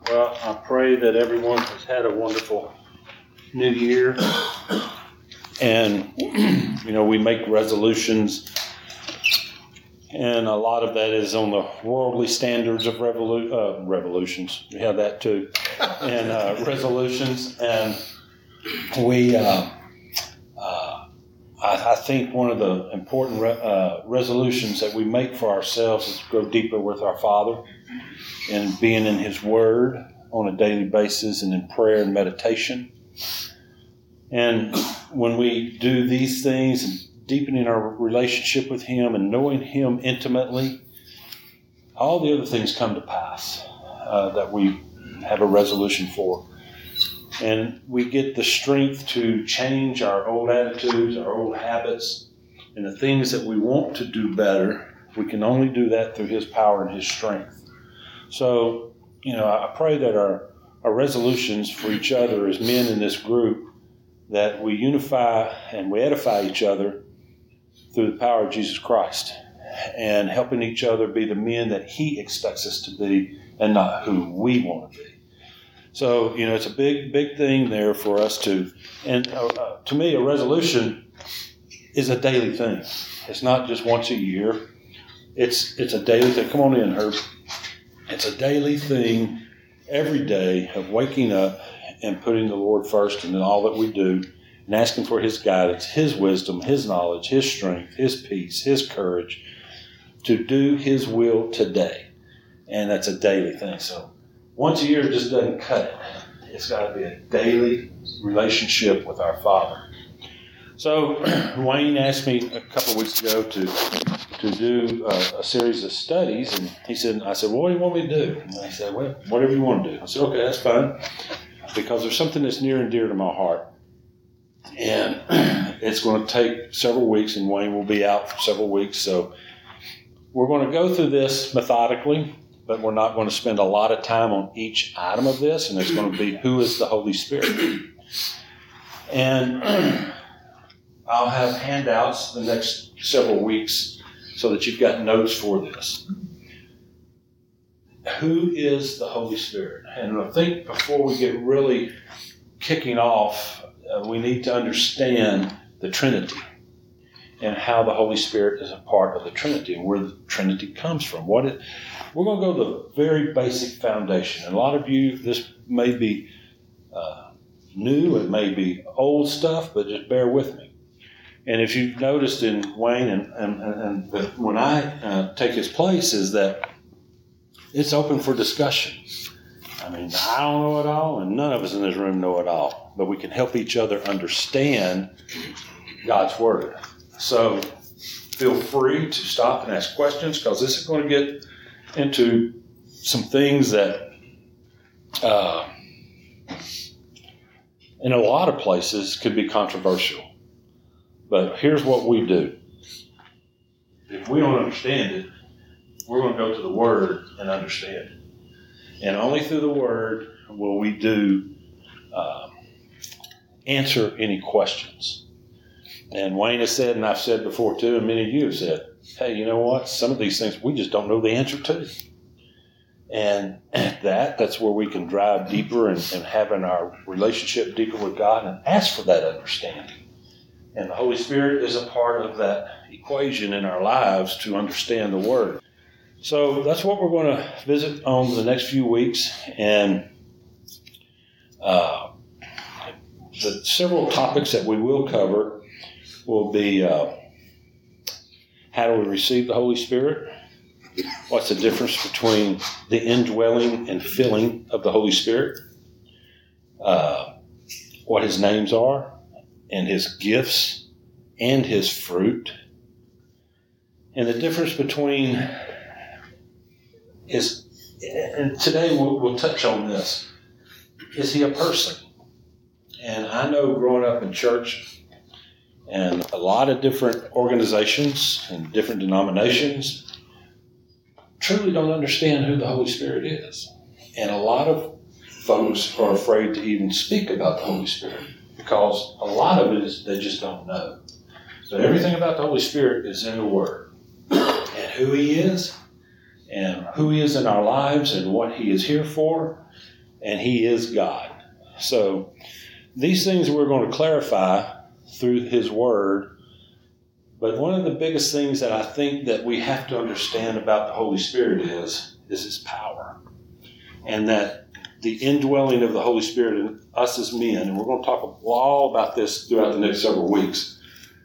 Well, I pray that everyone has had a wonderful new year. And, we make resolutions, and a lot of that is on the worldly standards of revolutions. We have that too. And resolutions. And I think one of the important resolutions that we make for ourselves is to grow deeper with our Father and being in His Word on a daily basis and in prayer and meditation. And when we do these things and deepening our relationship with Him and knowing Him intimately, all the other things come to pass that we have a resolution for. And we get the strength to change our old attitudes, our old habits, and the things that we want to do better. We can only do that through His power and His strength. So, I pray that our resolutions for each other as men in this group, that we unify and we edify each other through the power of Jesus Christ and helping each other be the men that He expects us to be and not who we want to be. So, it's a big thing there for us to me, a resolution is a daily thing. It's not just once a year. It's a daily thing. Come on in, Herb. It's a daily thing every day of waking up and putting the Lord first in all that we do and asking for His guidance, His wisdom, His knowledge, His strength, His peace, His courage to do His will today. And that's a daily thing. So once a year just doesn't cut it. It's got to be a daily relationship with our Father. So Wayne asked me a couple of weeks ago to do a series of studies, and I said, well, what do you want me to do? And he said, well, whatever you want to do. I said, okay, that's fine, because there's something that's near and dear to my heart. And it's going to take several weeks, and Wayne will be out for several weeks. So we're going to go through this methodically, but we're not going to spend a lot of time on each item of this, and it's going to be who is the Holy Spirit. And I'll have handouts the next several weeks so that you've got notes for this. Who is the Holy Spirit? And I think before we get really kicking off, we need to understand the Trinity and how the Holy Spirit is a part of the Trinity and where the Trinity comes from. We're going to go to the very basic foundation. And a lot of you, this may be new, it may be old stuff, but just bear with me. And if you've noticed in Wayne and when I take his place is that it's open for discussion. I mean, I don't know it all, and none of us in this room know it all, but we can help each other understand God's Word. So feel free to stop and ask questions, because this is going to get into some things that in a lot of places could be controversial. But here's what we do. If we don't understand it, we're going to go to the Word and understand it. And only through the Word will we answer any questions. And Wayne has said, and I've said before too, and many of you have said, hey, you know what? Some of these things we just don't know the answer to. And that's where we can drive deeper and having our relationship deeper with God and ask for that understanding. And the Holy Spirit is a part of that equation in our lives to understand the Word. So that's what we're going to visit on the next few weeks. And the several topics that we will cover will be how do we receive the Holy Spirit? What's the difference between the indwelling and filling of the Holy Spirit? What His names are, and His gifts, and His fruit. And the difference between and today we'll touch on this, is He a person? And I know growing up in church and a lot of different organizations and different denominations truly don't understand who the Holy Spirit is. And a lot of folks are afraid to even speak about the Holy Spirit, because a lot of it is they just don't know. But everything about the Holy Spirit is in the Word. And who He is in our lives and what He is here for and He is God. So these things we're going to clarify through His Word. But one of the biggest things that I think that we have to understand about the Holy Spirit is His power. And that the indwelling of the Holy Spirit in us as men, and we're going to talk all about this throughout the next several weeks,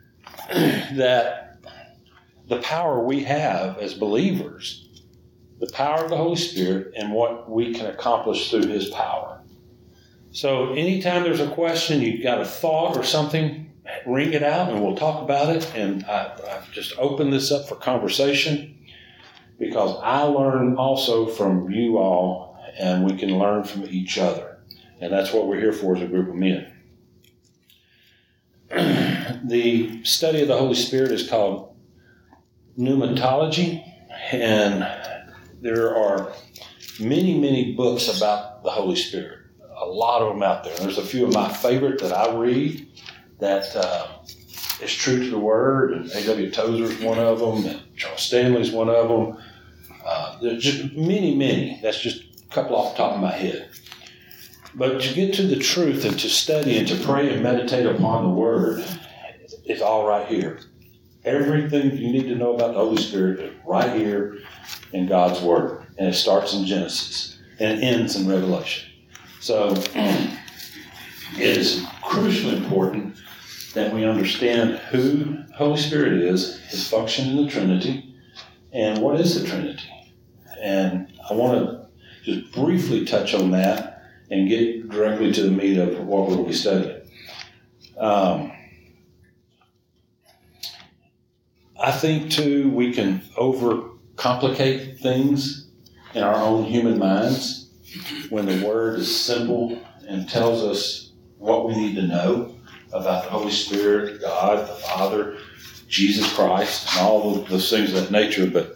that the power we have as believers, the power of the Holy Spirit, and what we can accomplish through His power. So anytime there's a question, you've got a thought or something, ring it out and we'll talk about it. And I've just opened this up for conversation because I learn also from you all, and we can learn from each other. And that's what we're here for as a group of men. The study of the Holy Spirit is called pneumatology, and there are many, many books about the Holy Spirit. A lot of them out there. There's a few of my favorite that I read that is true to the Word, and A.W. Tozer's one of them, and Charles Stanley's one of them. There's just many, many. That's just a couple off the top of my head. But to get to the truth and to study and to pray and meditate upon the Word is all right here. Everything you need to know about the Holy Spirit is right here in God's Word. And it starts in Genesis and it ends in Revelation. So it is crucially important that we understand who the Holy Spirit is, His function in the Trinity, and what is the Trinity. And I want to just briefly touch on that and get directly to the meat of what we'll be studying. I think, too, we can overcomplicate things in our own human minds when the Word is simple and tells us what we need to know about the Holy Spirit, God, the Father, Jesus Christ, and all of those things of that nature. But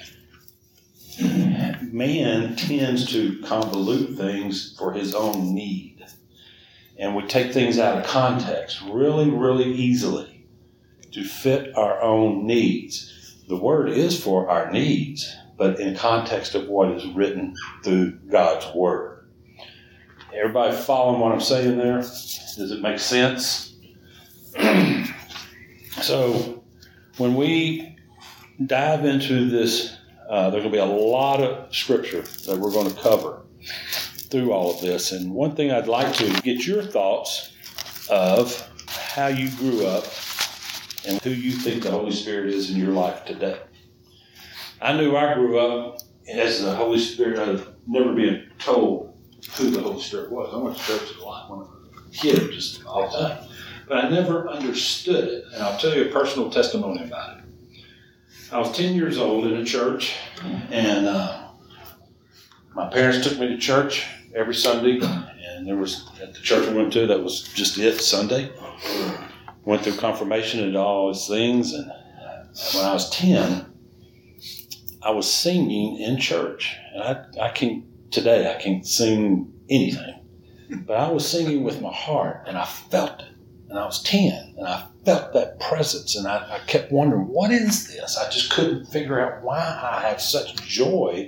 man tends to convolute things for his own need. And we take things out of context really, really easily to fit our own needs. The Word is for our needs, but in context of what is written through God's Word. Everybody following what I'm saying there? Does it make sense? So when we dive into this, there's going to be a lot of scripture that we're going to cover through all of this. And one thing I'd like to get your thoughts of how you grew up and who you think the Holy Spirit is in your life today. I knew I grew up as the Holy Spirit, I've never been told who the Holy Spirit was. I went to church a lot when I was a kid, just all the time. But I never understood it. And I'll tell you a personal testimony about it. I was 10 years old in a church, and my parents took me to church every Sunday. And there was, at the church we went to, that was just it, Sunday. Went through confirmation and all those things. And when I was 10, I was singing in church. And I can't sing anything. But I was singing with my heart, and I felt it. And I was 10, and I felt that presence, and I kept wondering, what is this? I just couldn't figure out why I had such joy.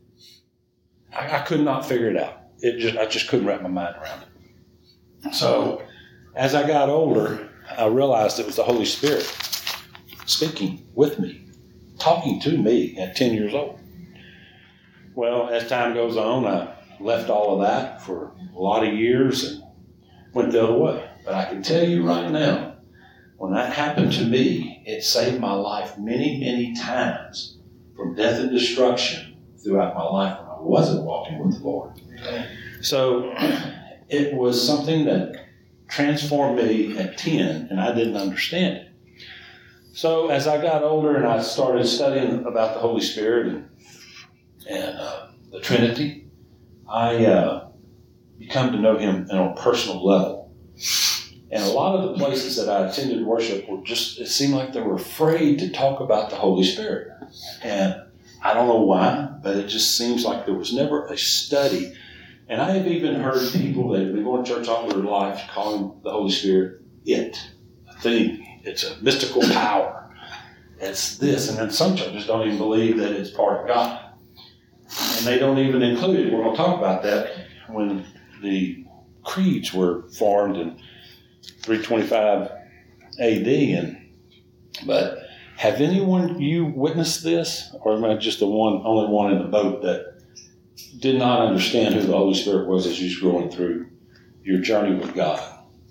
I could not figure it out. I just couldn't wrap my mind around it. So as I got older, I realized it was the Holy Spirit speaking with me, talking to me at 10 years old. Well, as time goes on, I left all of that for a lot of years and went the other way. But I can tell you right now, when that happened to me, it saved my life many, many times from death and destruction throughout my life when I wasn't walking with the Lord. So it was something that transformed me at 10, and I didn't understand it. So as I got older and I started studying about the Holy Spirit and the Trinity, I become to know Him on a personal level. And a lot of the places that I attended worship were just, it seemed like they were afraid to talk about the Holy Spirit. And I don't know why, but it just seems like there was never a study. And I have even heard people that have been going to church all their life calling the Holy Spirit it, a thing. It's a mystical power. It's this. And then some churches don't even believe that it's part of God. And they don't even include it. We're going to talk about that. when the creeds were formed in 325 AD. But have you witnessed this, or am I just the only one in the boat that did not understand who the Holy Spirit was as you were going through your journey with God?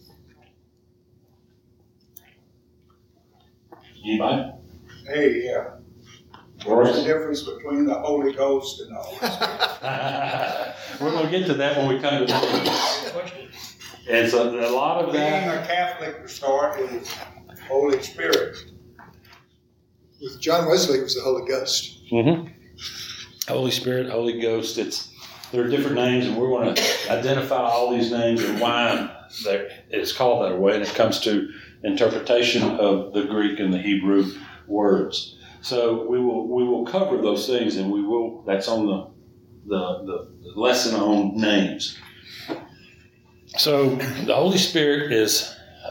Anybody? Hey, yeah. What's the difference between the Holy Ghost and the Holy Spirit? We're going to get to that when we come to that. And so a lot of that. Being a Catholic to start is Holy Spirit. With John Wesley, it was the Holy Ghost. Mm-hmm. Holy Spirit, Holy Ghost. There are different names, and we're going to identify all these names and why it's called that way. And it comes to interpretation of the Greek and the Hebrew words. So we will cover those things, and that's on the lesson on names. So the Holy Spirit is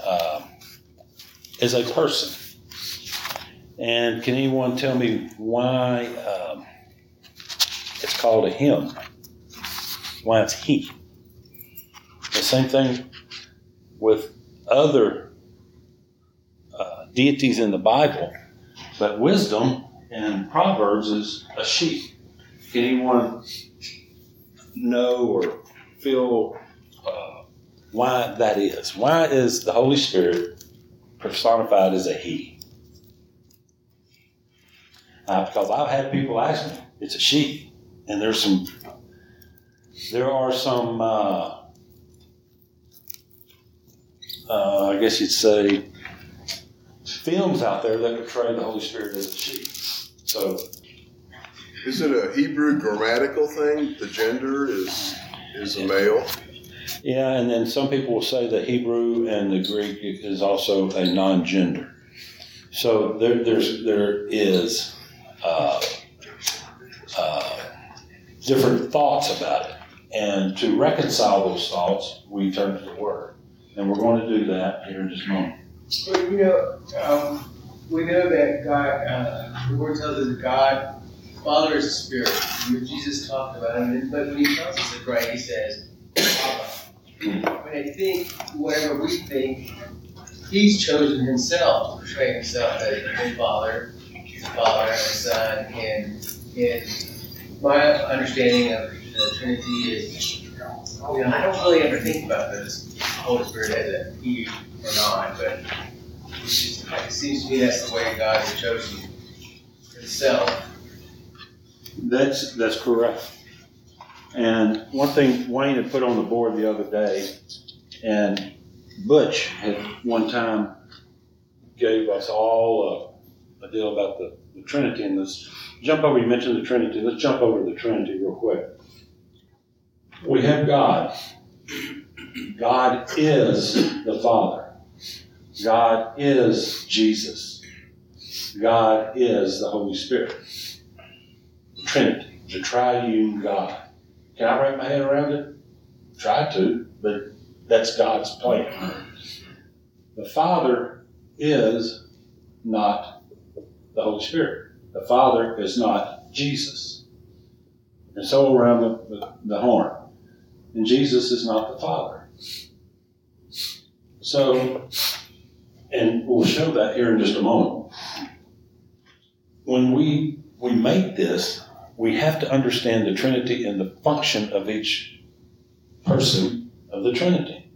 a person. And can anyone tell me why it's called a him? Why it's he? The same thing with other deities in the Bible, but wisdom in Proverbs is a she. Can anyone know or feel why that is? Why is the Holy Spirit personified as a he? Because I've had people ask me, it's a she, and there are some I guess you'd say films out there that portray the Holy Spirit as a she. So, is it a Hebrew grammatical thing? The gender is a male. Yeah, and then some people will say that Hebrew and the Greek is also a non-gender. So there is different thoughts about it, and to reconcile those thoughts, we turn to the Word, and we're going to do that here in just a moment. But we know that God, the Word tells us that God, Father is a spirit. Jesus talked about it, but when He tells us to pray, He says, Abba. But I think whatever we think, He's chosen Himself to portray Himself as a Father, a Son, and my understanding of the Trinity is, I don't really ever think about this Holy Spirit as a He or not, but it seems to me that's the way God has chosen Himself. That's correct. And one thing Wayne had put on the board the other day, and Butch had one time gave us all a deal about the Trinity. And let's jump over, you mentioned the Trinity, let's jump over to the Trinity real quick. We have God. God is the Father. God is Jesus. God is the Holy Spirit. Trinity, the triune God. Can I wrap my head around it? Try to, but that's God's plan. The Father is not the Holy Spirit. The Father is not Jesus. And so around the horn. And Jesus is not the Father. So, and we'll show that here in just a moment. When we make this, we have to understand the Trinity and the function of each person of the Trinity.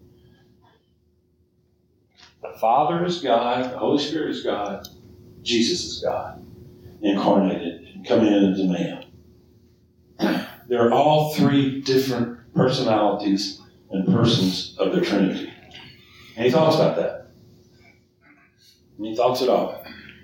The Father is God, the Holy Spirit is God, Jesus is God, incarnated and coming in as a man. There are all three different personalities and persons of the Trinity. Any thoughts about that? Any thoughts at all?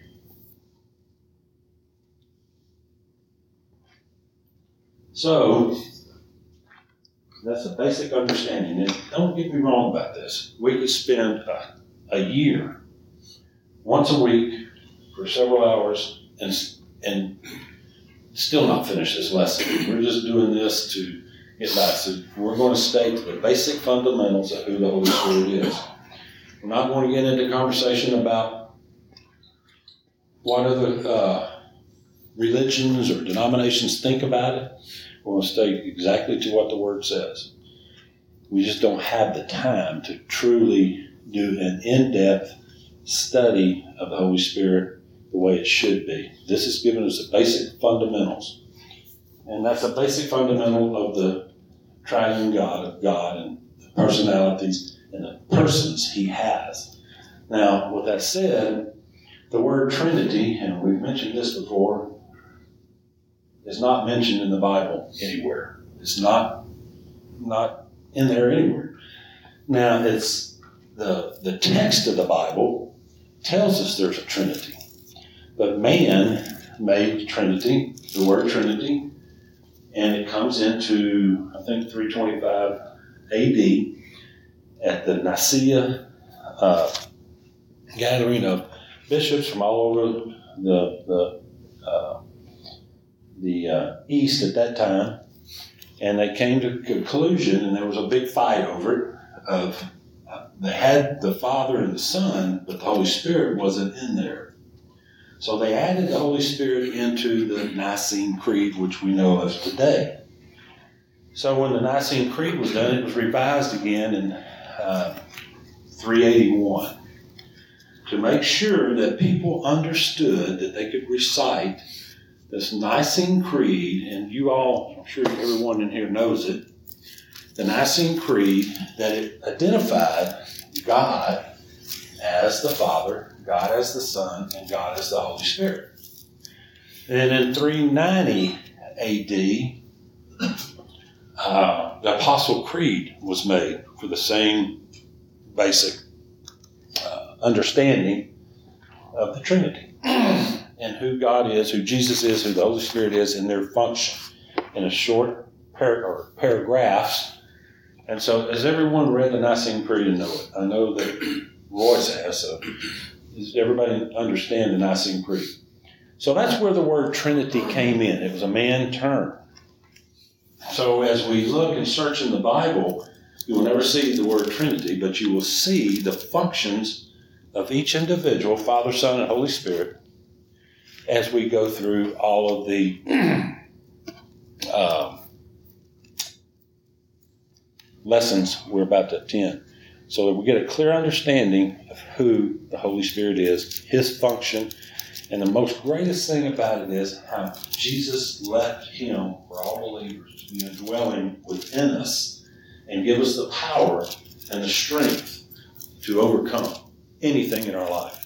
So, that's a basic understanding. And don't get me wrong about this. We could spend a year, once a week, for several hours, and still not finish this lesson. We're just doing this to get by. So we're going to state the basic fundamentals of who the Holy Spirit is. We're not going to get into conversation about what other religions or denominations think about it. We're going to stay exactly to what the Word says. We just don't have the time to truly do an in-depth study of the Holy Spirit the way it should be. This has given us the basic fundamentals. And that's a basic fundamental of the triune God, and the personalities and the persons he has. Now, with that said, the word Trinity, and we've mentioned this before, is not mentioned in the Bible anywhere. It's not in there anywhere. Now, it's the text of the Bible tells us there's a Trinity. But man made Trinity, the word Trinity, and it comes into, I think, 325 AD at the Nicaea gathering of bishops from all over the East at that time. And they came to a conclusion, and there was a big fight over it, they had the Father and the Son, but the Holy Spirit wasn't in there. So they added the Holy Spirit into the Nicene Creed, which we know of today. So when the Nicene Creed was done, it was revised again in 381 to make sure that people understood that they could recite this Nicene Creed, and you all, I'm sure everyone in here knows it, the Nicene Creed, that it identified God as the Father, God as the Son, and God as the Holy Spirit. And in 390 AD, the Apostle Creed was made for the same basic understanding of the Trinity and who God is, who Jesus is, who the Holy Spirit is, and their function in a short paragraphs. And so, has everyone read the Nicene Creed and know it? I know that Royce has, so does everybody understand the Nicene Creed? So that's where the word Trinity came in. It was a man term. So as we look and search in the Bible, you will never see the word Trinity, but you will see the functions of each individual, Father, Son, and Holy Spirit, as we go through all of the lessons we're about to attend, so that we get a clear understanding of who the Holy Spirit is, his function, and the most greatest thing about it is how Jesus left him for all believers to be indwelling within us and give us the power and the strength to overcome anything in our life.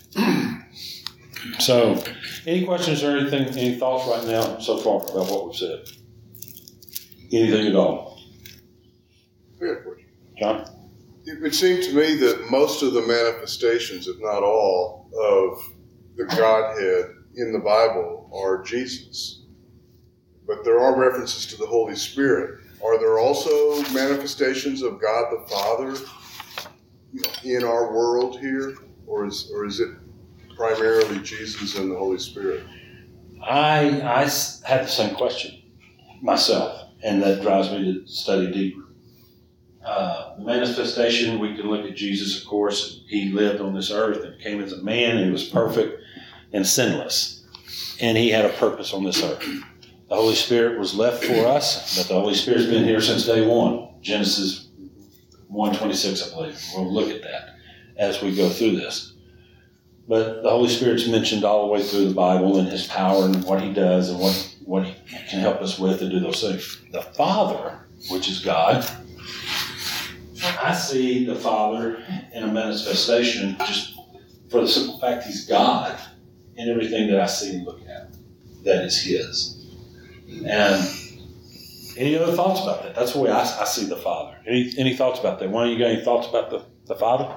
So, any questions or anything, any thoughts right now so far about what we've said? Anything at all? I got a question. John? It would seem to me that most of the manifestations, if not all, of the Godhead in the Bible are Jesus. But there are references to the Holy Spirit. Are there also manifestations of God the Father in our world here? Or is it primarily Jesus and the Holy Spirit? I had the same question myself, and that drives me to study deeper. The manifestation, we can look at Jesus, of course. He lived on this earth and came as a man, and he was perfect and sinless. And he had a purpose on this earth. The Holy Spirit was left for us, but the Holy Spirit's been here since day one. Genesis 1:26, I believe. We'll look at that as we go through this. But the Holy Spirit's mentioned all the way through the Bible and his power and what he does and what he can help us with to do those things. The Father, which is God, I see the Father in a manifestation just for the simple fact he's God in everything that I see and look at that is his. And any other thoughts about that? That's the way I see the Father. Any thoughts about that? Why, you got any thoughts about the Father?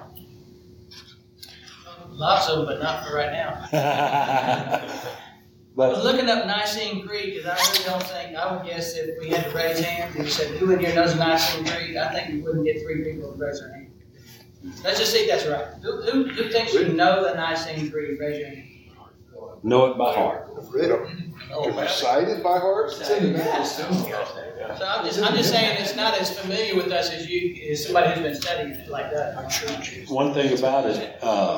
Lots of them, but not for right now. I was But looking up Nicene Creed because I really don't think, I would guess if we had to raise hands and you said, who in here knows Nicene Creed? I think we wouldn't get 3 people to raise their hand. Let's just see if that's right. Who thinks you know the Nicene Creed? Raise your hand. know it by heart. I've read them. Can you cite it by heart? So I'm just saying it's not as familiar with us as somebody who's been studying it like that. I'm sure. One thing about it,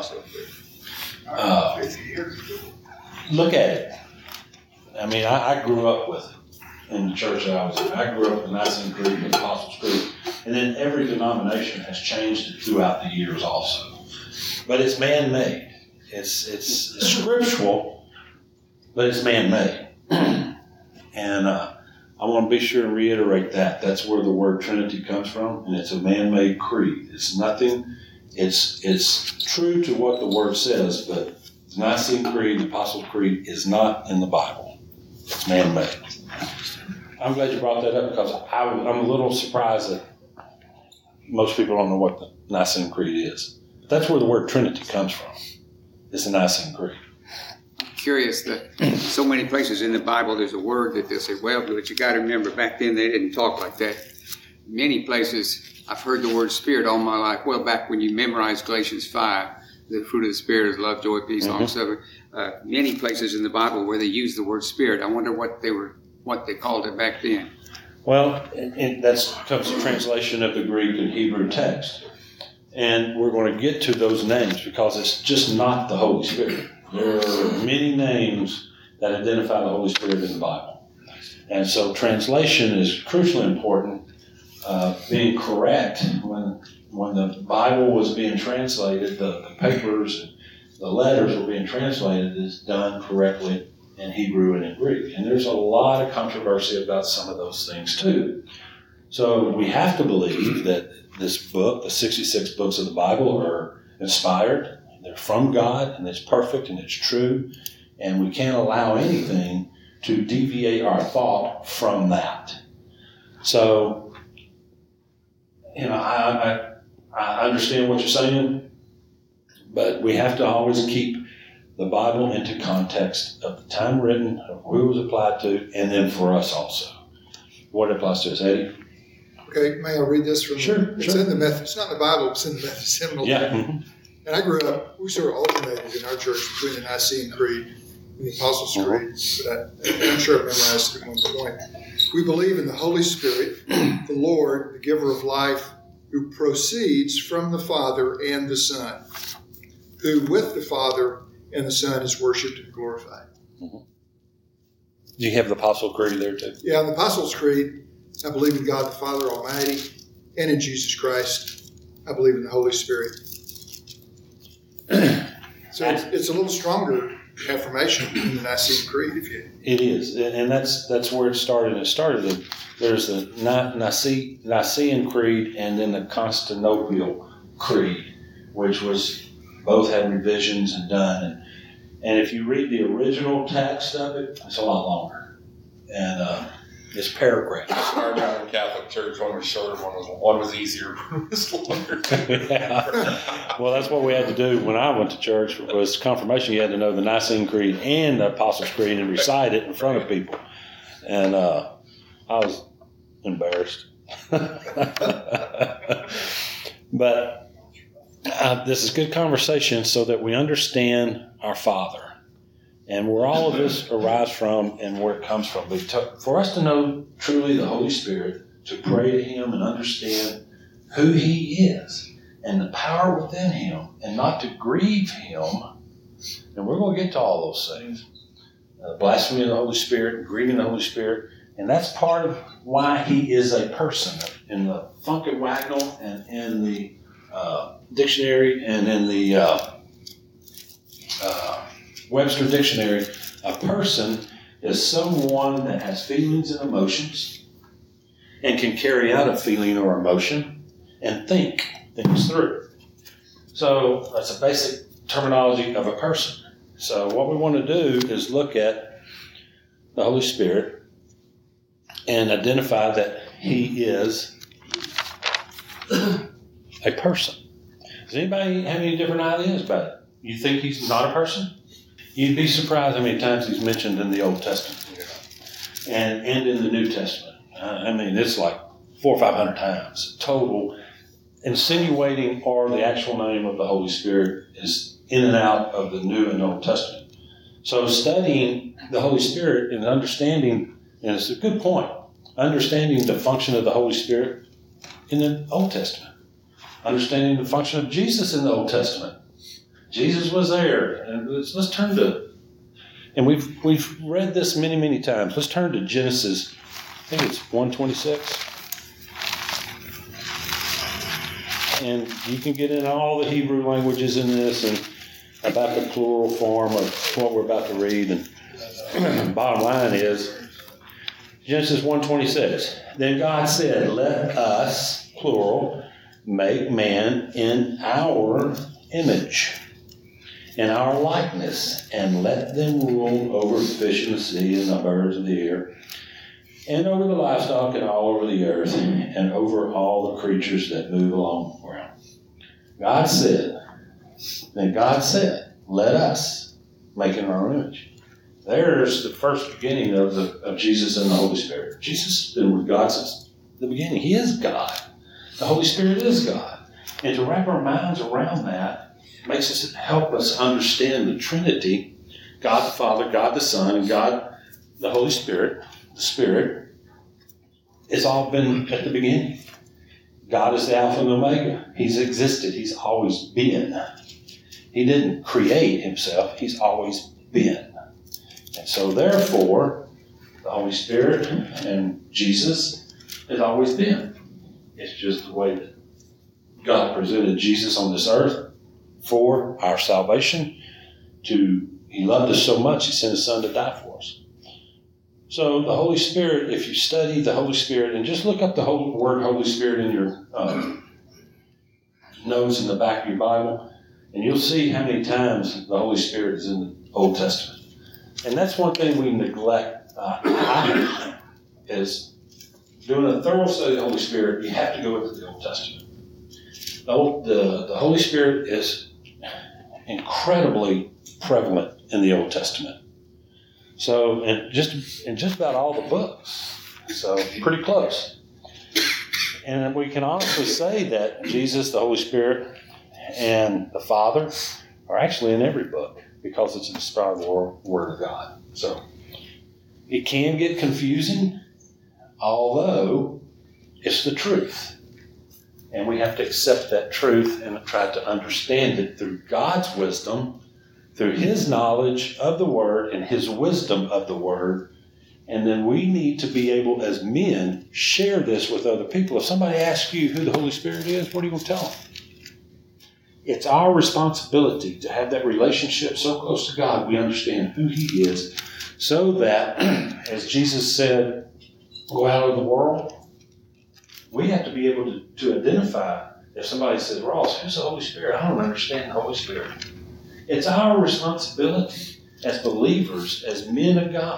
look at it. I mean, I grew up with it in the church that I was in. I grew up with the Nicene Creed and the Apostles' Creed. And then every denomination has changed it throughout the years also. But it's man-made. It's scriptural, but it's man-made. And I want to be sure and reiterate that. That's where the word Trinity comes from, and it's a man-made creed. It's nothing. It's true to what the word says, but the Nicene Creed, the Apostles' Creed, is not in the Bible. It's man-made. I'm glad you brought that up because I'm a little surprised that most people don't know what the Nicene Creed is. But that's where the word Trinity comes from. It's the Nicene Creed. Curious that so many places in the Bible there's a word that they'll say, well, but you got to remember back then they didn't talk like that. Many places I've heard the word Spirit all my life. Well, back when you memorized Galatians 5, the fruit of the Spirit is love, joy, peace, long suffering. Many places in the Bible where they use the word Spirit. I wonder what they called it back then. Well, that comes to translation of the Greek and Hebrew text. And we're going to get to those names because it's just not the Holy Spirit. There are many names that identify the Holy Spirit in the Bible. And so translation is crucially important. Being correct when the Bible was being translated, the papers and the letters were being translated is done correctly in Hebrew and in Greek. And there's a lot of controversy about some of those things too. So we have to believe that this book, the 66 books of the Bible, are inspired. They're from God, and it's perfect, and it's true. And we can't allow anything to deviate our thought from that. So, I understand what you're saying, but we have to always keep the Bible into context of the time written, of who it was applied to, and then for us also. What it applies to us, Eddie? Okay, may I read this from? Sure. It's in the Methodist. It's not in the Bible. It's in the Methodist hymnal. Yeah. Mm-hmm. And I grew up. We sort of alternated in our church between the Nicene Creed and the Apostles' Creed. But I'm sure I memorized it at one point. We believe in the Holy Spirit, the Lord, the giver of life, who proceeds from the Father and the Son, who with the Father and the Son is worshipped and glorified. Mm-hmm. Do you have the Apostles' Creed there too? Yeah, in the Apostles' Creed, I believe in God the Father Almighty and in Jesus Christ. I believe in the Holy Spirit. So it's a little stronger affirmation than the Nicene Creed. It is, and that's where it started. There's the Nicene Creed and then the Constantinople Creed, which was both had revisions and done. And if you read the original text of it, it's a lot longer, and it's paragraphs. Our Roman Catholic Church, one was shorter, one was easier, one was longer. Yeah. Well, that's what we had to do when I went to church. Was confirmation. You had to know the Nicene Creed and the Apostles' Creed and recite it in front of people. And I was embarrassed. But this is good conversation so that we understand our Father and where all of this arises from and where it comes from. But for us to know truly the Holy Spirit, to pray to Him and understand who He is and the power within Him and not to grieve Him, and we're going to get to all those things. Blasphemy of the Holy Spirit, grieving the Holy Spirit, and that's part of why He is a person. In the Funkadwagnall and in the dictionary and in the Webster Dictionary, a person is someone that has feelings and emotions and can carry out a feeling or emotion and think things through. So that's a basic terminology of a person. So what we want to do is look at the Holy Spirit and identify that He is a person. Does anybody have any different ideas about it? You think He's not a person? You'd be surprised how many times He's mentioned in the Old Testament and in the New Testament. I mean, it's like 400 or 500 times total, insinuating or the actual name of the Holy Spirit is in and out of the New and Old Testament. So studying the Holy Spirit and understanding, and it's a good point, understanding the function of the Holy Spirit in the Old Testament, understanding the function of Jesus in the Old Testament. Jesus was there, and let's turn to, and we've read this many, many times. Let's turn to Genesis. I think it's 1:26. and you can get in all the Hebrew languages in this and about the plural form of what we're about to read. And bottom line is Genesis 1:26. Then God said, "Let us," plural, "make man in our image, in our likeness, and let them rule over fish in the sea and the birds of the air, and over the livestock and all over the earth, and over all the creatures that move along the ground." God said, then God said, "Let us make in our image." There's the first beginning of Jesus and the Holy Spirit. Jesus has been with God since the beginning. He is God. The Holy Spirit is God. And to wrap our minds around that makes us help us understand the Trinity, God the Father, God the Son, and God the Holy Spirit. The Spirit has all been at the beginning. God is the Alpha and Omega. He's existed. He's always been. He didn't create himself. He's always been. And so therefore, the Holy Spirit and Jesus has always been. It's just the way that God presented Jesus on this earth for our salvation. He loved us so much, He sent His Son to die for us. So the Holy Spirit, if you study the Holy Spirit, and just look up the word Holy Spirit in your notes in the back of your Bible, and you'll see how many times the Holy Spirit is in the Old Testament. And that's one thing we neglect, is doing a thorough study of the Holy Spirit. You have to go into the Old Testament. The Holy Spirit is incredibly prevalent in the Old Testament. So, in just about all the books. So, pretty close. And we can honestly say that Jesus, the Holy Spirit, and the Father are actually in every book because it's an inspired Word of God. So, it can get confusing, although it's the truth. And we have to accept that truth and try to understand it through God's wisdom, through His knowledge of the Word and His wisdom of the Word. And then we need to be able, as men, share this with other people. If somebody asks you who the Holy Spirit is, what are you going to tell them? It's our responsibility to have that relationship so close to God we understand who He is, so that, as Jesus said, go out of the world, we have to be able to identify. If somebody says, "Ross, who's the Holy Spirit?" I don't understand the Holy Spirit. It's our responsibility as believers, as men of God,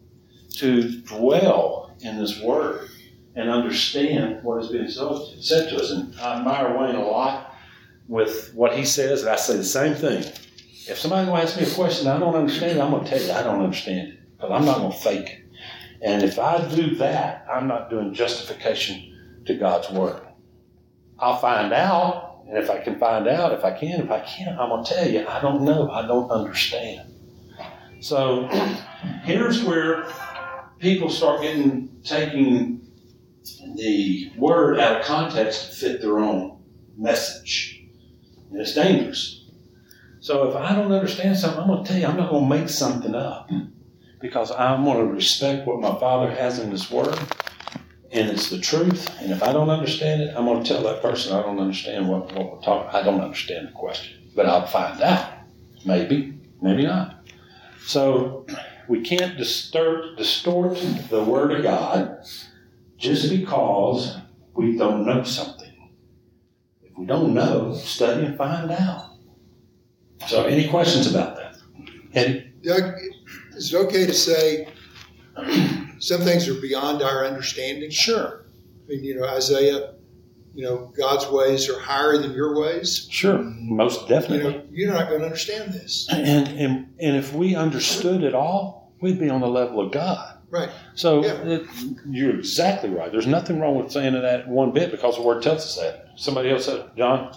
to dwell in this Word and understand what has been said to us. And I admire Wayne a lot with what he says, and I say the same thing. If somebody will ask me a question I don't understand, I'm going to tell you I don't understand it, because I'm not going to fake it. And if I do that, I'm not doing justification to God's Word. I'll find out, and if I can find out, if I can't, I'm going to tell you, I don't know, I don't understand. So here's where people start taking the Word out of context to fit their own message. And it's dangerous. So if I don't understand something, I'm going to tell you, I'm not going to make something up, because I'm going to respect what my Father has in His Word, and it's the truth. And if I don't understand it, I'm going to tell that person I don't understand what we're talking about. I don't understand the question, but I'll find out. Maybe, maybe not. So we can't distort the Word of God just because we don't know something. If we don't know, study and find out. So any questions about that? Eddie? Doug, is it okay to say some things are beyond our understanding? Sure. I mean, Isaiah, God's ways are higher than your ways. Sure, most definitely. You're not going to understand this. And if we understood it all, we'd be on the level of God. Right. So you're exactly right. There's nothing wrong with saying that one bit, because the Word tells us that. Somebody else said, John?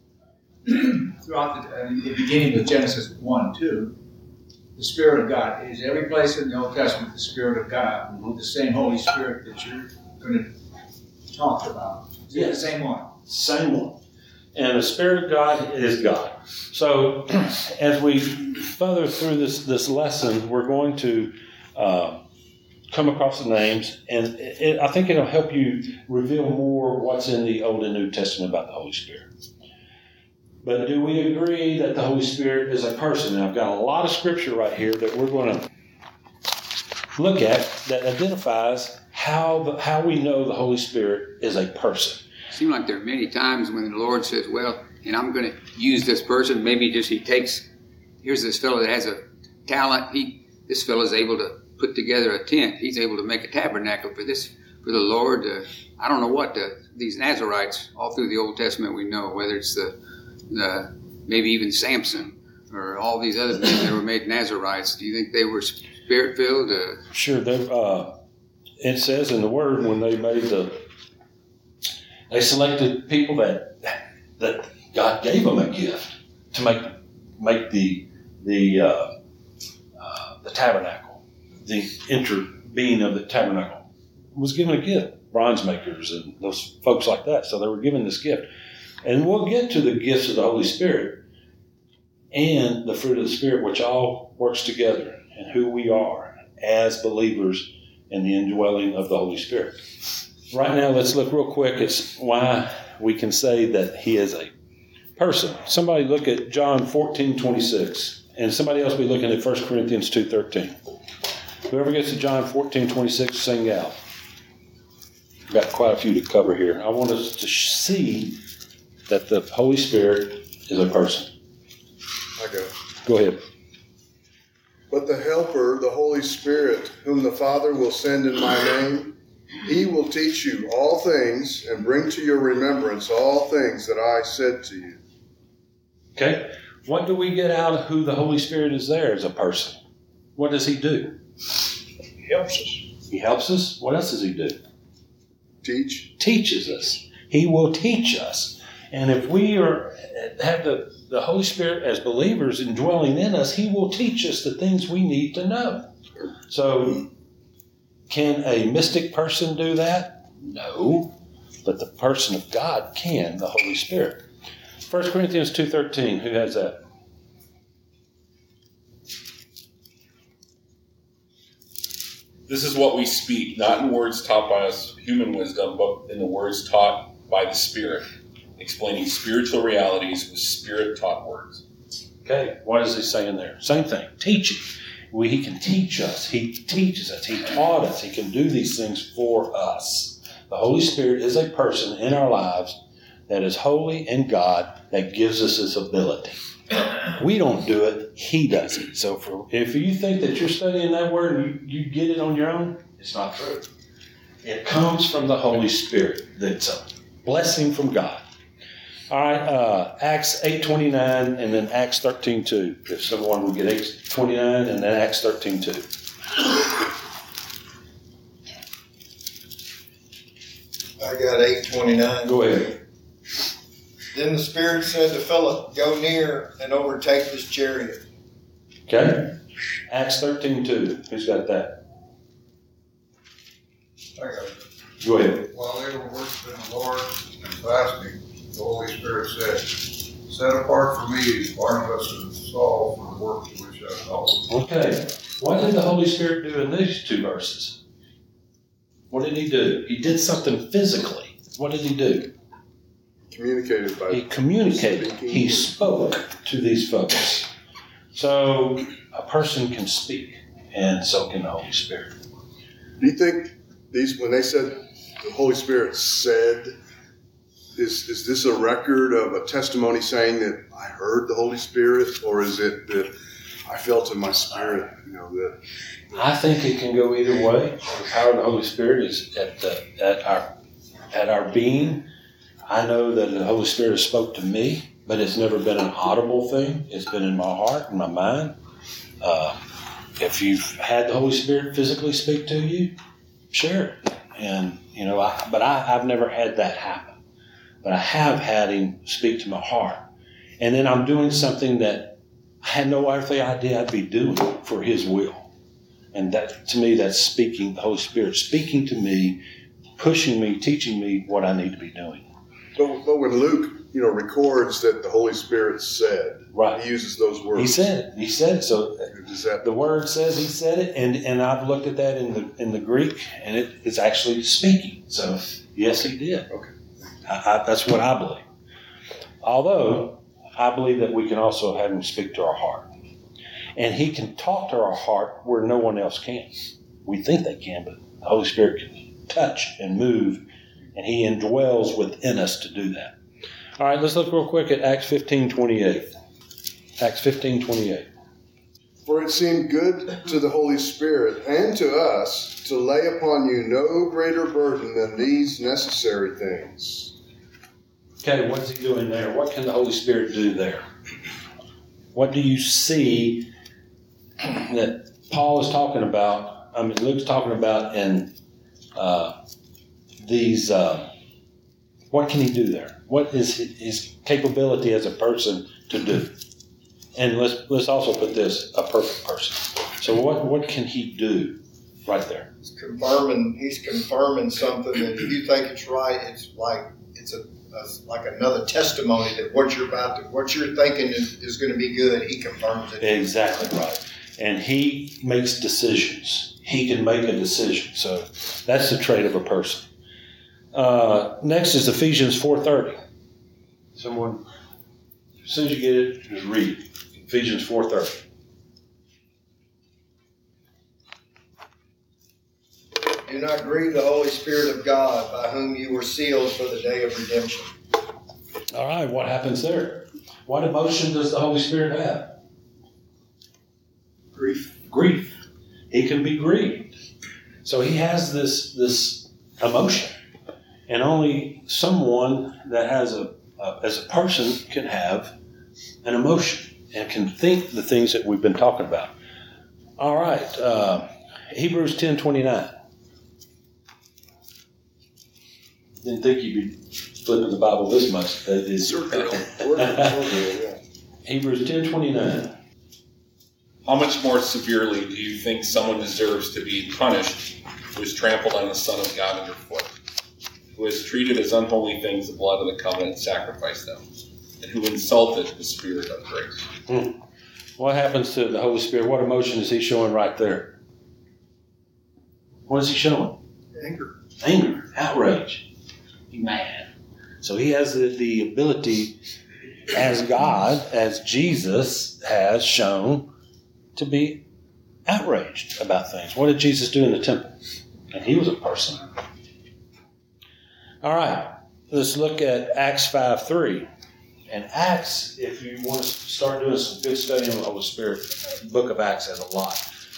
Throughout the beginning of Genesis 1-2, the Spirit of God is every place in the Old Testament, the Spirit of God, the same Holy Spirit that you're going to talk about. Yeah, the same one. Same one. And the Spirit of God is God. So as we further through this lesson, we're going to come across the names, and I think it'll help you reveal more what's in the Old and New Testament about the Holy Spirit. But do we agree that the Holy Spirit is a person? And I've got a lot of scripture right here that we're going to look at that identifies how we know the Holy Spirit is a person. It seems like there are many times when the Lord says, well, and I'm going to use this person. Maybe just he takes, here's this fellow that has a talent. This fellow is able to put together a tent. He's able to make a tabernacle for the Lord. I don't know what these Nazarites all through the Old Testament we know, whether it's maybe even Samson or all these other men that were made Nazarites. Do you think they were spirit filled? Sure. It says in the Word when they selected people that God gave them a gift to make the tabernacle, the interbeing of the tabernacle was given a gift. Bronze makers and those folks like that. So they were given this gift. And we'll get to the gifts of the Holy Spirit and the fruit of the Spirit, which all works together and who we are as believers in the indwelling of the Holy Spirit. Right now, let's look real quick at why we can say that he is a person. Somebody look at John 14:26, and somebody else be looking at 1 Corinthians 2:13. Whoever gets to John 14:26, sing out. Got quite a few to cover here. I want us to see that the Holy Spirit is a person. I go. Go ahead. But the Helper, the Holy Spirit, whom the Father will send in my name, he will teach you all things and bring to your remembrance all things that I said to you. Okay. What do we get out of who the Holy Spirit is there as a person? What does he do? He helps us. He helps us. What else does he do? Teaches us. He will teach us. And if we have the Holy Spirit as believers indwelling in us, he will teach us the things we need to know. So, can a mystic person do that? No. But the person of God can, the Holy Spirit. 1 Corinthians 2:13, who has that? This is what we speak, not in words taught by us human wisdom, but in the words taught by the Spirit, explaining spiritual realities with Spirit-taught words. Okay, what is he saying there? Same thing, teaching. He can teach us. He teaches us. He taught us. He can do these things for us. The Holy Spirit is a person in our lives that is holy and God that gives us this ability. We don't do it. He does it. So if you think that you're studying that word and you get it on your own, it's not true. It comes from the Holy Spirit. That's a blessing from God. All right, Acts 8:29 and then Acts 13:2. If someone will get 8:29 and then Acts 13:2. I got 8:29. Go ahead. Then the Spirit said to Philip, go near and overtake this chariot. Okay. Acts 13:2. Who's got that? I got it. Go ahead. While they were worshiping the Lord and fasting, the Holy Spirit said, set apart for me Barnabas and Saul for the work to which I called them. Okay. What did the Holy Spirit do in these two verses? What did he do? He did something physically. What did he do? He communicated. He spoke to these folks. So a person can speak, and so can the Holy Spirit. Do you think when they said the Holy Spirit said, is this a record of a testimony saying that I heard the Holy Spirit, or is it that I felt in my spirit, that? I think it can go either way. The power of the Holy Spirit is at our being. I know that the Holy Spirit has spoke to me, but it's never been an audible thing. It's been in my heart and my mind. If you've had the Holy Spirit physically speak to you, share it. And, I've never had that happen. But I have had him speak to my heart. And then I'm doing something that I had no earthly idea I'd be doing for his will. And that, to me, that's speaking, the Holy Spirit speaking to me, pushing me, teaching me what I need to be doing. But when Luke, records that the Holy Spirit said, Right. he uses those words. He said it. He said it. So Is that the word says he said it, and I've looked at that in the Greek, and it is actually speaking. So yes, he did. Okay. That's what I believe. Although I believe that we can also have him speak to our heart, and he can talk to our heart where no one else can. We think they can, but the Holy Spirit can touch and move, and he indwells within us to do that. All right, let's look real quick at Acts 15:28. Acts 15:28. For it seemed good to the Holy Spirit and to us to lay upon you no greater burden than these necessary things. Okay, what's he doing there? What can the Holy Spirit do there? What do you see that Paul is talking about? Luke's talking about in these. What can he do there? What is his capability as a person to do? And let's also put this: a perfect person. So what can he do right there? He's confirming something that if you think it's right, it's like another testimony that what you're thinking is going to be good. He confirms it. Exactly right. And he makes decisions. He can make a decision. So that's the trait of a person. Next is Ephesians 4:30. Someone, as soon as you get it, just read Ephesians 4:30. Do not grieve the Holy Spirit of God, by whom you were sealed for the day of redemption. All right, what happens there? What emotion does the Holy Spirit have? Grief. He can be grieved. So he has this emotion. And only someone that has as a person can have an emotion and can think the things that we've been talking about. All right, Hebrews 10:29. Didn't think you'd be flipping the Bible this much. That is Hebrews 10:29. How much more severely do you think someone deserves to be punished who has trampled on the Son of God underfoot, who has treated as unholy things the blood of the covenant and sacrificed them, and who insulted the Spirit of grace? What happens to the Holy Spirit? What emotion is he showing right there? What is he showing? Anger, outrage. He's mad. So he has the ability, as God, as Jesus has shown, to be outraged about things. What did Jesus do in the temple? And he was a person. All right, let's look at Acts 5:3. And Acts, if you want to start doing some good study on the Holy Spirit, the book of Acts has a lot.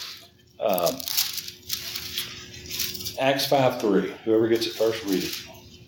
Acts 5:3. Whoever gets it first, read it.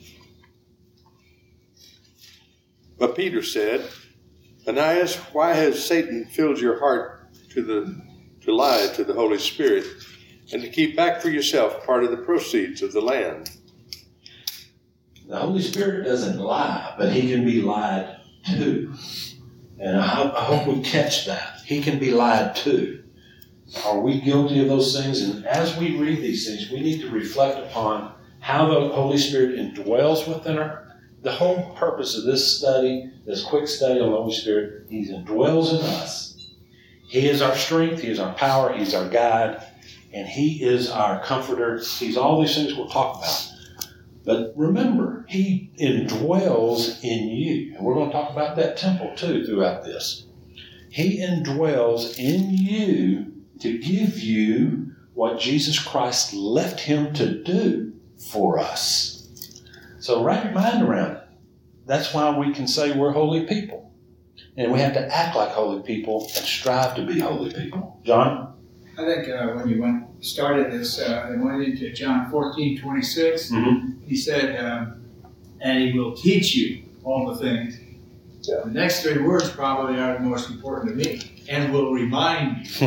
But Peter said, Ananias, why has Satan filled your heart to lie to the Holy Spirit and to keep back for yourself part of the proceeds of the land? The Holy Spirit doesn't lie, but he can be lied to. And I hope we catch that. He can be lied to. Are we guilty of those things? And as we read these things, we need to reflect upon how the Holy Spirit indwells within our. The whole purpose of this study, this quick study on the Holy Spirit, he indwells in us. He is our strength. He is our power. He's our guide. And he is our comforter. He's all these things we'll talk about. But remember, he indwells in you. And we're going to talk about that temple too throughout this. He indwells in you to give you what Jesus Christ left him to do for us. So wrap your mind around it. That's why we can say we're holy people. And we have to act like holy people and strive to be holy people. John? I think when you started this and went into John 14:26, he said, and he will teach you all the things. Yeah. The next three words probably are the most important to me, and will remind you.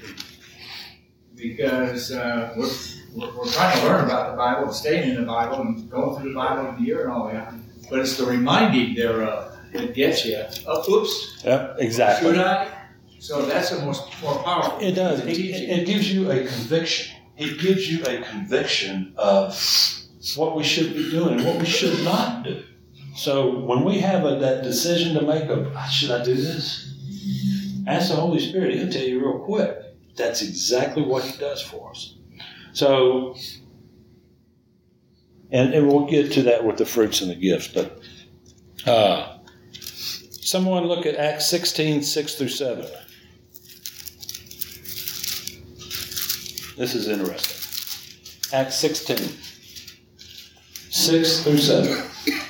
Because we're trying to learn about the Bible and staying in the Bible and going through the Bible in the year and all that. But it's the reminding thereof that gets you. Oops. Yep, exactly. Should I? So that's the more powerful. It does. It gives you a conviction. It gives you a conviction of what we should be doing and what we should not do. So when we have that decision to make of, should I do this? Ask the Holy Spirit. He'll tell you real quick. That's exactly what he does for us. So, and we'll get to that with the fruits and the gifts, but someone look at Acts 16, 6 through 7. This is interesting. Acts 16, 6 through 7.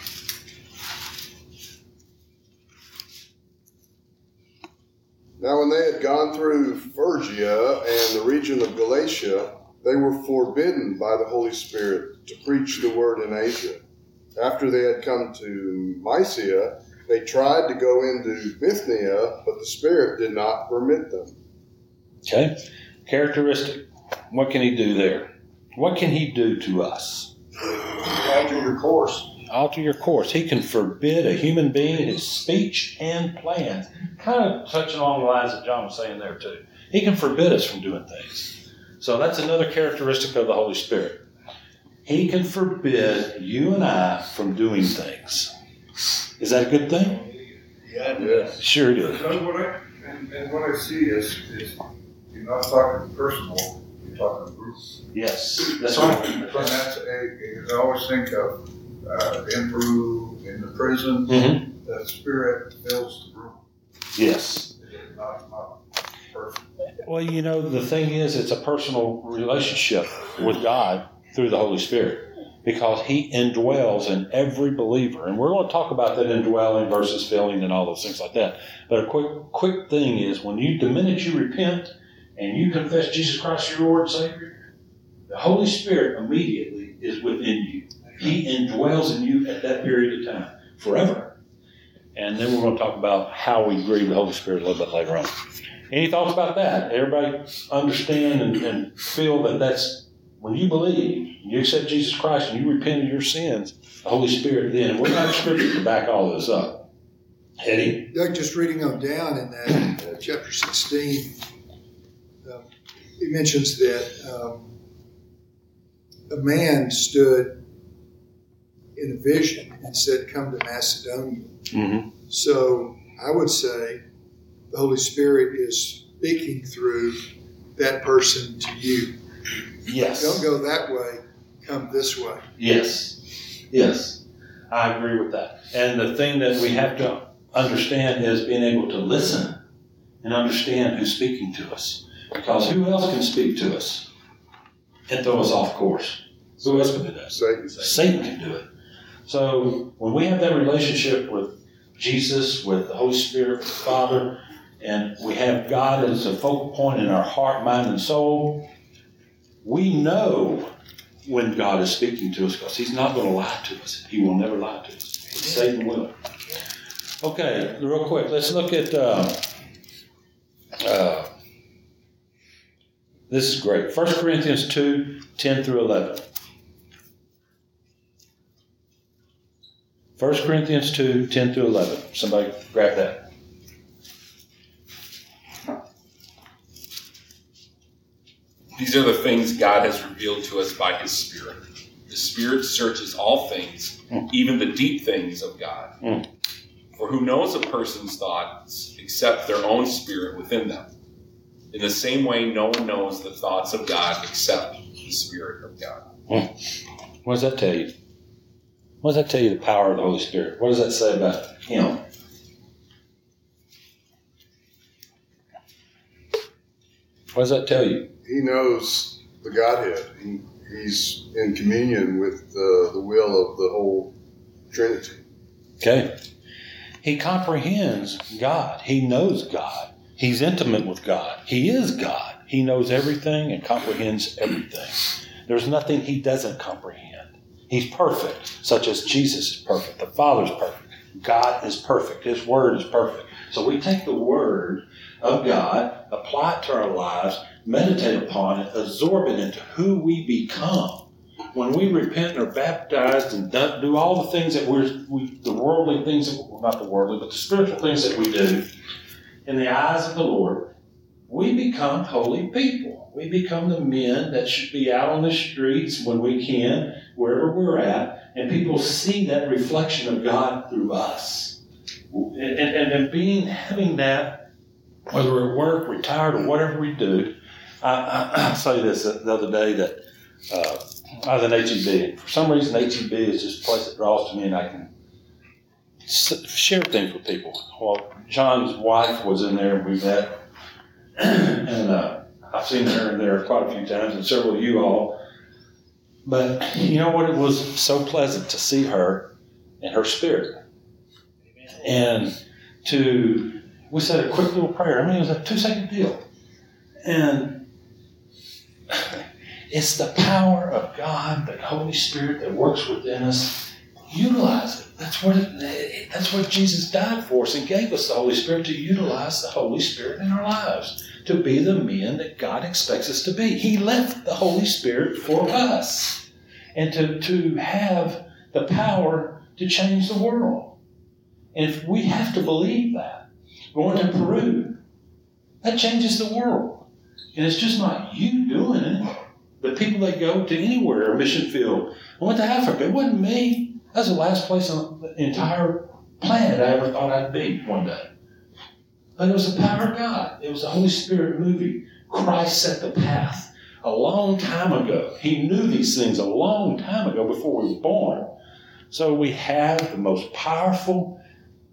Now when they had gone through Phrygia and the region of Galatia, they were forbidden by the Holy Spirit to preach the word in Asia. After they had come to Mysia, they tried to go into Bithynia, but the Spirit did not permit them. Okay. Characteristic. What can he do there? What can he do to us? Alter your course. Alter your course. He can forbid a human being his speech and plans. Kind of touching along the lines that John was saying there too. He can forbid us from doing things. So that's another characteristic of the Holy Spirit. He can forbid you and I from doing things. Is that a good thing? Yeah, it Yes. Sure it is. And what I see is you're not talking personal, you're talking group. Yes, that's right. And that's I always think of in Peru, in the prison, Mm-hmm. that Spirit fills the room. Yes. Not perfect. Well, you know, the thing is, it's a personal relationship with God through the Holy Spirit because he indwells in every believer. And we're going to talk about that indwelling versus filling and all those things like that. But a quick thing is the minute you repent and you confess Jesus Christ your Lord and Savior, the Holy Spirit immediately is within you. He indwells in you at that period of time, forever. And then we're going to talk about how we grieve the Holy Spirit a little bit later on. Any thoughts about that? Everybody understand and feel that that's when you believe, you accept Jesus Christ and you repent of your sins, the Holy Spirit then. And we're going to have scripture to back all this up. Eddie? Doug, just reading on down in that chapter 16, he mentions that a man stood in a vision and said, "Come to Macedonia." Mm-hmm. So I would say the Holy Spirit is speaking through that person to you. Yes. Don't go that way, come this way. Yes. Yes. I agree with that. And the thing that we have to understand is being able to listen and understand who's speaking to us. Because who else can speak to us and throw us off course? Who else can do that? Satan can do it. So when we have that relationship with Jesus, with the Holy Spirit, with the Father, and we have God as a focal point in our heart, mind, and soul, we know when God is speaking to us because he's not going to lie to us. He will never lie to us. Satan will. Okay, real quick, let's look at this is great. 1 Corinthians 2, 10 through 11. 1 Corinthians 2, 10 through 11. Somebody grab that. These are the things God has revealed to us by his Spirit. The Spirit searches all things, even the deep things of God. For who knows a person's thoughts except their own spirit within them? In the same way, no one knows the thoughts of God except the Spirit of God. What does that tell you? What does that tell you, the power of the Holy Spirit? What does that say about him? What does that tell you? He knows the Godhead. He's in communion with the will of the whole Trinity. Okay. He comprehends God. He knows God. He's intimate with God. He is God. He knows everything and comprehends everything. There's nothing he doesn't comprehend. He's perfect, such as Jesus is perfect. The Father's perfect. God is perfect. His Word is perfect. So we take the Word of God, apply it to our lives, meditate upon it, absorb it into who we become. When we repent and are baptized and do all the things that the worldly things, not the worldly, but the spiritual things that we do in the eyes of the Lord, we become holy people. We become the men that should be out on the streets when we can, wherever we're at, And people see that reflection of God through us. And having that, whether we're at work, retired, or whatever we do, I say this the other day that I was in HEB. For some reason, HEB is just a place that draws to me, and I can share things with people. Well, John's wife was in there, and we met, and I've seen her in there quite a few times, and several of you all. But you know what? It was so pleasant to see her and her spirit. And we said a quick little prayer. I mean, it was a 2-second deal. And it's the power of God, the Holy Spirit that works within us. Utilize it. That's what Jesus died for us and gave us the Holy Spirit, to utilize the Holy Spirit in our lives, to be the men that God expects us to be. He left the Holy Spirit for us, and to have the power to change the world. And if we have to believe that, going to Peru, that changes the world. And it's just not you doing it. The people that go to anywhere, a mission field. I went to Africa. It wasn't me. That's the last place on the entire planet I ever thought I'd be one day. But it was the power of God. It was the Holy Spirit moving. Christ set the path a long time ago. He knew these things a long time ago before we were born. So we have the most powerful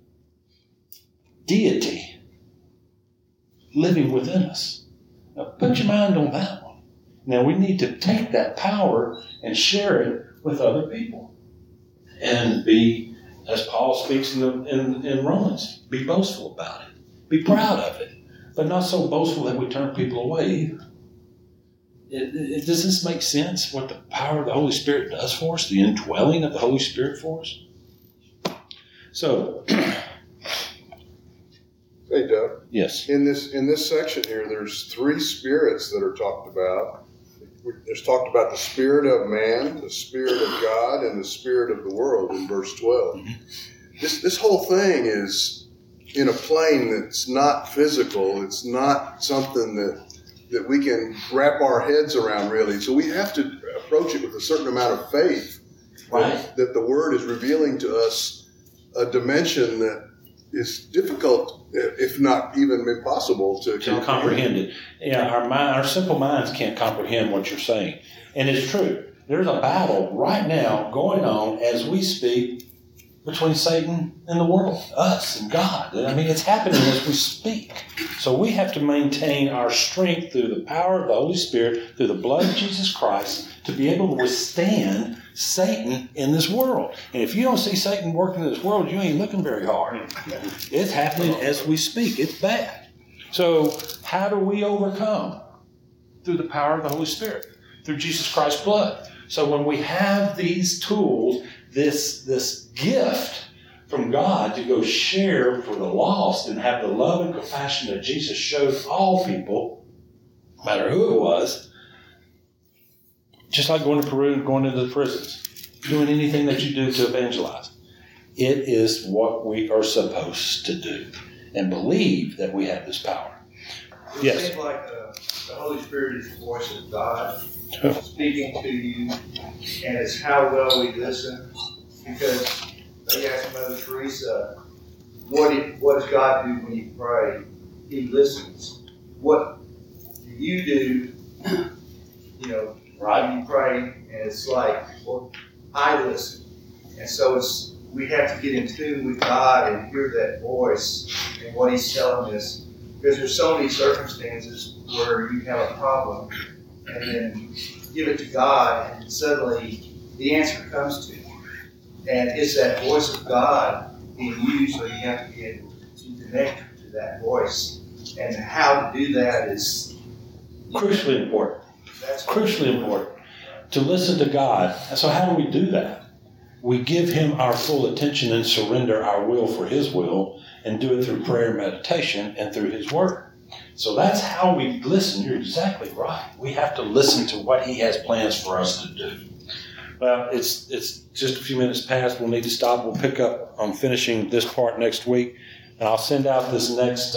deity living within us. Now put your mind on that one. Now we need to take that power and share it with other people. And be, as Paul speaks in Romans, be boastful about it. Be proud of it. But not so boastful that we turn people away either. Does this make sense, what the power of the Holy Spirit does for us? The indwelling of the Holy Spirit for us? So, hey Doug. Yes. In this section here, there's 3 spirits that are talked about. There's talked about the spirit of man, the spirit of God, and the spirit of the world in verse 12. Mm-hmm. This whole thing is in a plane that's not physical. It's not something that we can wrap our heads around, really. So we have to approach it with a certain amount of faith, right? That the Word is revealing to us a dimension that is difficult, if not even impossible, to comprehend it. Yeah, our simple minds can't comprehend what you're saying. And it's true. There's a battle right now going on as we speak between Satan and the world, us and God. I mean, it's happening as we speak. So we have to maintain our strength through the power of the Holy Spirit, through the blood of Jesus Christ, to be able to withstand Satan in this world. And if you don't see Satan working in this world, you ain't looking very hard. It's happening as we speak. It's bad. So how do we overcome? Through the power of the Holy Spirit, through Jesus Christ's blood. So when we have these tools, this gift from God to go share for the lost and have the love and compassion that Jesus showed all people, no matter who it was, just like going to Peru and going into the prisons, doing anything that you do to evangelize. It is what we are supposed to do and believe that we have this power. It seems like the Holy Spirit is the voice of God speaking to you, and it's how well we listen. Because they asked Mother Teresa, what does God do when you pray? He listens. What do you do, when you pray? And it's like, well, I listen. And so we have to get in tune with God and hear that voice and what He's telling us. Because there's so many circumstances where you have a problem and then give it to God and suddenly the answer comes to you. And it's that voice of God being used, so you have to get to connect to that voice. And how to do that is crucially important. That's crucially important to listen to God. So how do we do that? We give Him our full attention and surrender our will for His will, and do it through prayer and meditation and through His Word. So that's how we listen. You're exactly right. We have to listen to what He has plans for us to do. Well, it's just a few minutes past. We'll need to stop. We'll pick up on finishing this part next week. And I'll send out this next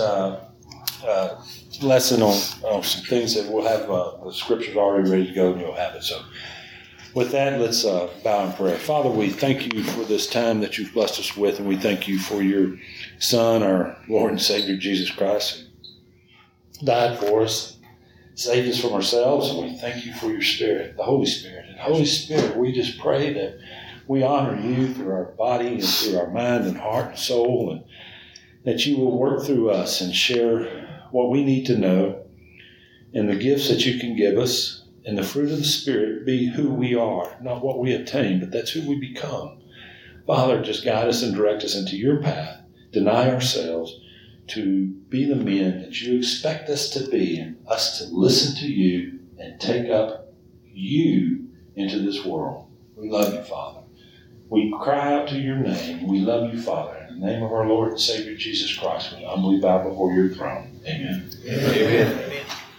lesson on some things that we'll have the scriptures already ready to go, and you'll have it. So With that, let's bow in prayer. Father, we thank you for this time that you've blessed us with, and we thank you for your Son, our Lord and Savior, Jesus Christ, who died for us, saved us from ourselves, and we thank you for your Spirit, the Holy Spirit. And Holy Spirit, we just pray that we honor you through our body and through our mind and heart and soul, and that you will work through us and share what we need to know and the gifts that you can give us. And the fruit of the Spirit be who we are, not what we attain, but that's who we become. Father, just guide us and direct us into your path. Deny ourselves to be the men that you expect us to be, and us to listen to you and take up you into this world. We love you, Father. We cry out to your name. We love you, Father. In the name of our Lord and Savior, Jesus Christ, we humbly bow before your throne. Amen. Amen. Amen.